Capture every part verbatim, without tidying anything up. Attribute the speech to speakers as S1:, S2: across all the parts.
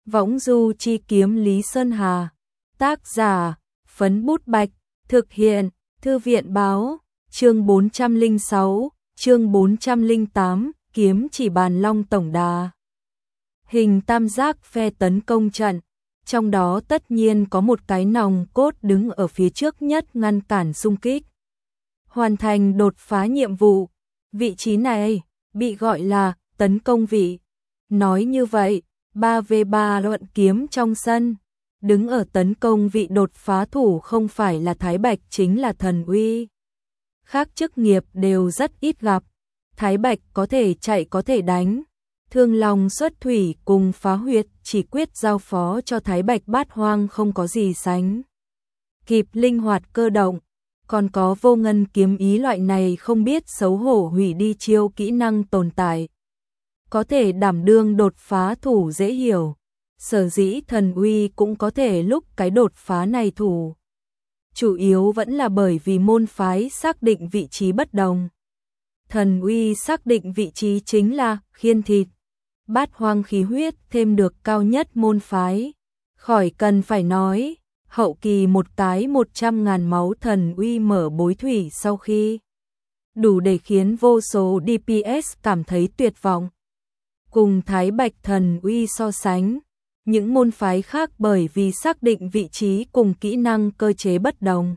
S1: Võng du chi kiếm Lý Sơn Hà. Tác giả, Phấn Bút Bạch. Thực hiện, Thư viện báo. Chương bốn trăm lẻ sáu, chương bốn trăm lẻ tám, kiếm chỉ bàn long tổng đà. Hình tam giác phe tấn công trận. Trong đó tất nhiên có một cái nòng cốt đứng ở phía trước nhất ngăn cản xung kích. Hoàn thành đột phá nhiệm vụ. Vị trí này bị gọi là tấn công vị. Nói như vậy, ba vs ba luận kiếm trong sân. Đứng ở tấn công vị đột phá thủ không phải là Thái Bạch chính là Thần Uy. Khác chức nghiệp đều rất ít gặp. Thái Bạch có thể chạy có thể đánh. Thương Long xuất thủy cùng phá huyệt chỉ quyết giao phó cho Thái Bạch Bát Hoang không có gì sánh kịp linh hoạt cơ động. Còn có vô ngân kiếm ý loại này không biết xấu hổ hủy đi chiêu kỹ năng tồn tại. Có thể đảm đương đột phá thủ dễ hiểu. Sở dĩ Thần Uy cũng có thể lúc cái đột phá này thủ. Chủ yếu vẫn là bởi vì môn phái xác định vị trí bất đồng. Thần Uy xác định vị trí chính là khiên thịt. Bát Hoang khí huyết thêm được cao nhất môn phái. Khỏi cần phải nói, hậu kỳ một cái một trăm ngàn máu Thần Uy mở bối thủy sau khi đủ để khiến vô số đê pê ét cảm thấy tuyệt vọng. Cùng Thái Bạch Thần Uy so sánh, những môn phái khác bởi vì xác định vị trí cùng kỹ năng cơ chế bất đồng.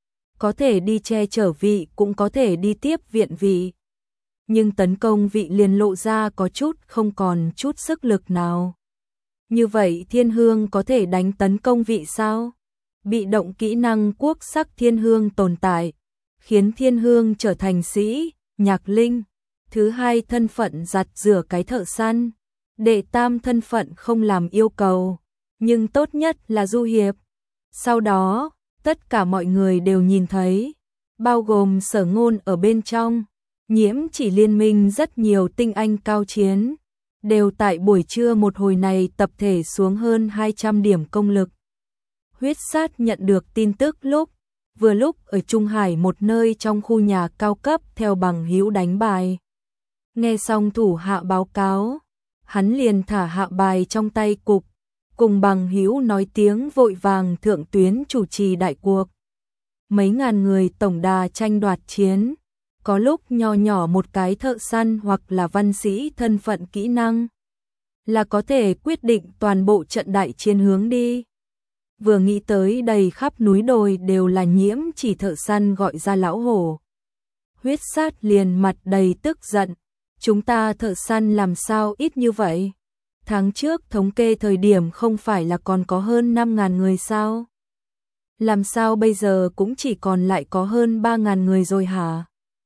S1: Có thể đi che chở vị cũng có thể đi tiếp viện vị. Nhưng tấn công vị liền lộ ra có chút không còn chút sức lực nào. Như vậy Thiên Hương có thể đánh tấn công vị sao? Bị động kỹ năng quốc sắc Thiên Hương tồn tại, khiến Thiên Hương trở thành sĩ, nhạc linh. Thứ hai thân phận giặt rửa cái thợ săn. Đệ tam thân phận không làm yêu cầu, nhưng tốt nhất là du hiệp. Sau đó, tất cả mọi người đều nhìn thấy, bao gồm Sở Ngôn ở bên trong. Nhiễm chỉ liên minh rất nhiều tinh anh cao chiến, đều tại buổi trưa một hồi này tập thể xuống hơn hai trăm điểm công lực. Huyết Sát nhận được tin tức lúc, vừa lúc ở Trung Hải một nơi trong khu nhà cao cấp theo bằng hữu đánh bài. Nghe xong thủ hạ báo cáo, hắn liền thả hạ bài trong tay cục, cùng bằng hữu nói tiếng vội vàng thượng tuyến chủ trì đại cuộc. Mấy ngàn người tổng đà tranh đoạt chiến. Có lúc nho nhỏ một cái thợ săn hoặc là văn sĩ thân phận kỹ năng là có thể quyết định toàn bộ trận đại chiến hướng đi. Vừa nghĩ tới đầy khắp núi đồi đều là Nhiễm chỉ thợ săn gọi ra lão hổ. Huyết Sát liền mặt đầy tức giận. Chúng ta thợ săn làm sao ít như vậy? Tháng trước thống kê thời điểm không phải là còn có hơn năm ngàn người sao? Làm sao bây giờ cũng chỉ còn lại có hơn ba ngàn người rồi hả?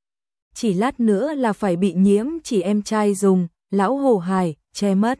S1: Chỉ lát nữa là phải bị Nhiễm chỉ em trai dùng, lão hổ hải, che mất.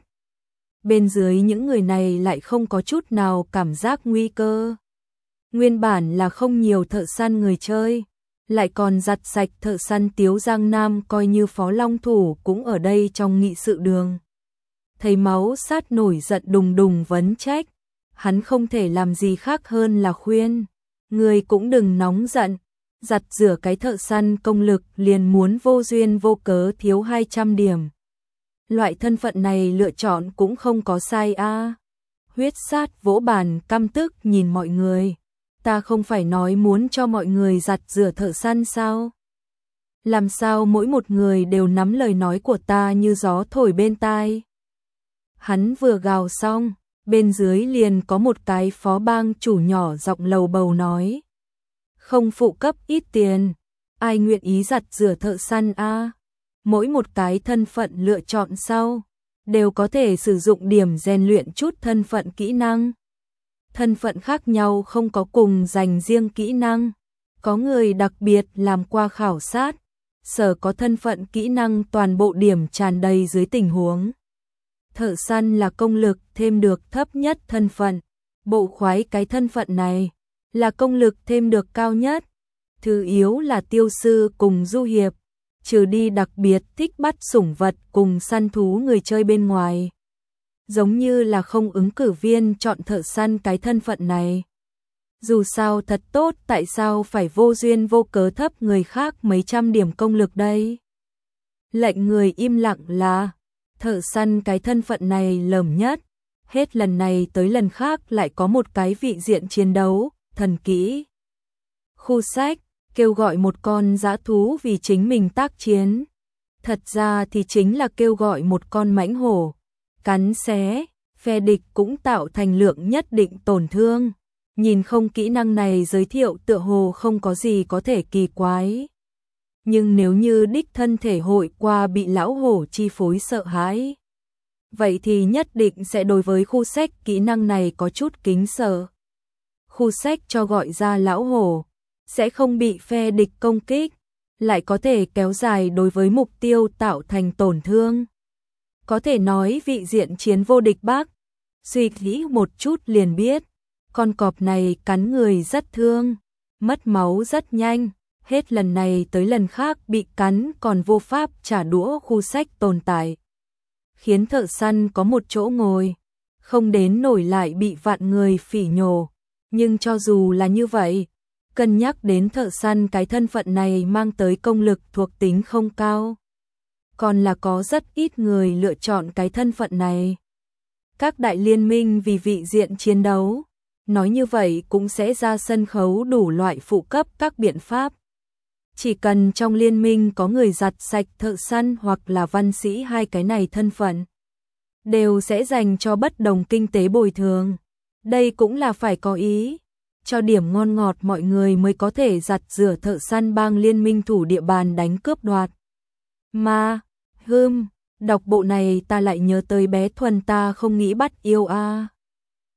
S1: Bên dưới những người này lại không có chút nào cảm giác nguy cơ. Nguyên bản là không nhiều thợ săn người chơi, lại còn giặt sạch thợ săn Tiếu Giang Nam coi như phó long thủ cũng ở đây trong nghị sự đường. Thấy Máu Sát nổi giận đùng đùng vấn trách, hắn không thể làm gì khác hơn là khuyên, người cũng đừng nóng giận. Giặt rửa cái thợ săn công lực liền muốn vô duyên vô cớ thiếu hai trăm điểm. Loại thân phận này lựa chọn cũng không có sai a. À. Huyết Sát vỗ bàn căm tức nhìn mọi người. Ta không phải nói muốn cho mọi người giặt rửa thợ săn sao? Làm sao mỗi một người đều nắm lời nói của ta như gió thổi bên tai? Hắn vừa gào xong, bên dưới liền có một cái phó bang chủ nhỏ giọng lầu bầu nói. Không phụ cấp ít tiền, ai nguyện ý giặt rửa thợ săn a? À? Mỗi một cái thân phận lựa chọn sau, đều có thể sử dụng điểm rèn luyện chút thân phận kỹ năng. Thân phận khác nhau không có cùng dành riêng kỹ năng. Có người đặc biệt làm qua khảo sát, sở có thân phận kỹ năng toàn bộ điểm tràn đầy dưới tình huống. Thợ săn là công lực thêm được thấp nhất thân phận, bộ khoái cái thân phận này là công lực thêm được cao nhất. Thứ yếu là tiêu sư cùng du hiệp, trừ đi đặc biệt thích bắt sủng vật cùng săn thú người chơi bên ngoài. Giống như là không ứng cử viên chọn thợ săn cái thân phận này. Dù sao thật tốt tại sao phải vô duyên vô cớ thấp người khác mấy trăm điểm công lực đây? Lệnh người im lặng là thợ săn cái thân phận này lởm nhất. hết lần này tới lần khác lại có một cái vị diện chiến đấu, thần kỹ. Khu sách, kêu gọi một con dã thú vì chính mình tác chiến. Thật ra thì chính là kêu gọi một con mãnh hổ, cắn xé, phe địch cũng tạo thành lượng nhất định tổn thương. Nhìn không kỹ năng này giới thiệu tựa hồ không có gì có thể kỳ quái. Nhưng nếu như đích thân thể hội qua bị lão hổ chi phối sợ hãi, vậy thì nhất định sẽ đối với khu sách kỹ năng này có chút kính sợ. Khu sách cho gọi ra lão hổ, sẽ không bị phe địch công kích, lại có thể kéo dài đối với mục tiêu tạo thành tổn thương. Có thể nói vị diện chiến vô địch bác, suy nghĩ một chút liền biết, con cọp này cắn người rất thương, mất máu rất nhanh, hết lần này tới lần khác bị cắn còn vô pháp trả đũa khu sách tồn tại. Khiến thợ săn có một chỗ ngồi, không đến nổi lại bị vạn người phỉ nhổ, nhưng cho dù là như vậy, cân nhắc đến thợ săn cái thân phận này mang tới công lực thuộc tính không cao, còn là có rất ít người lựa chọn cái thân phận này. Các đại liên minh vì vị diện chiến đấu, nói như vậy cũng sẽ ra sân khấu đủ loại phụ cấp các biện pháp. Chỉ cần trong liên minh có người giặt sạch thợ săn hoặc là văn sĩ hai cái này thân phận, đều sẽ dành cho bất đồng kinh tế bồi thường. Đây cũng là phải có ý, cho điểm ngon ngọt mọi người mới có thể giặt rửa thợ săn bang liên minh thủ địa bàn đánh cướp đoạt. Mà, hưm, đọc bộ này ta lại nhớ tới bé Thuần ta không nghĩ bắt yêu a. À.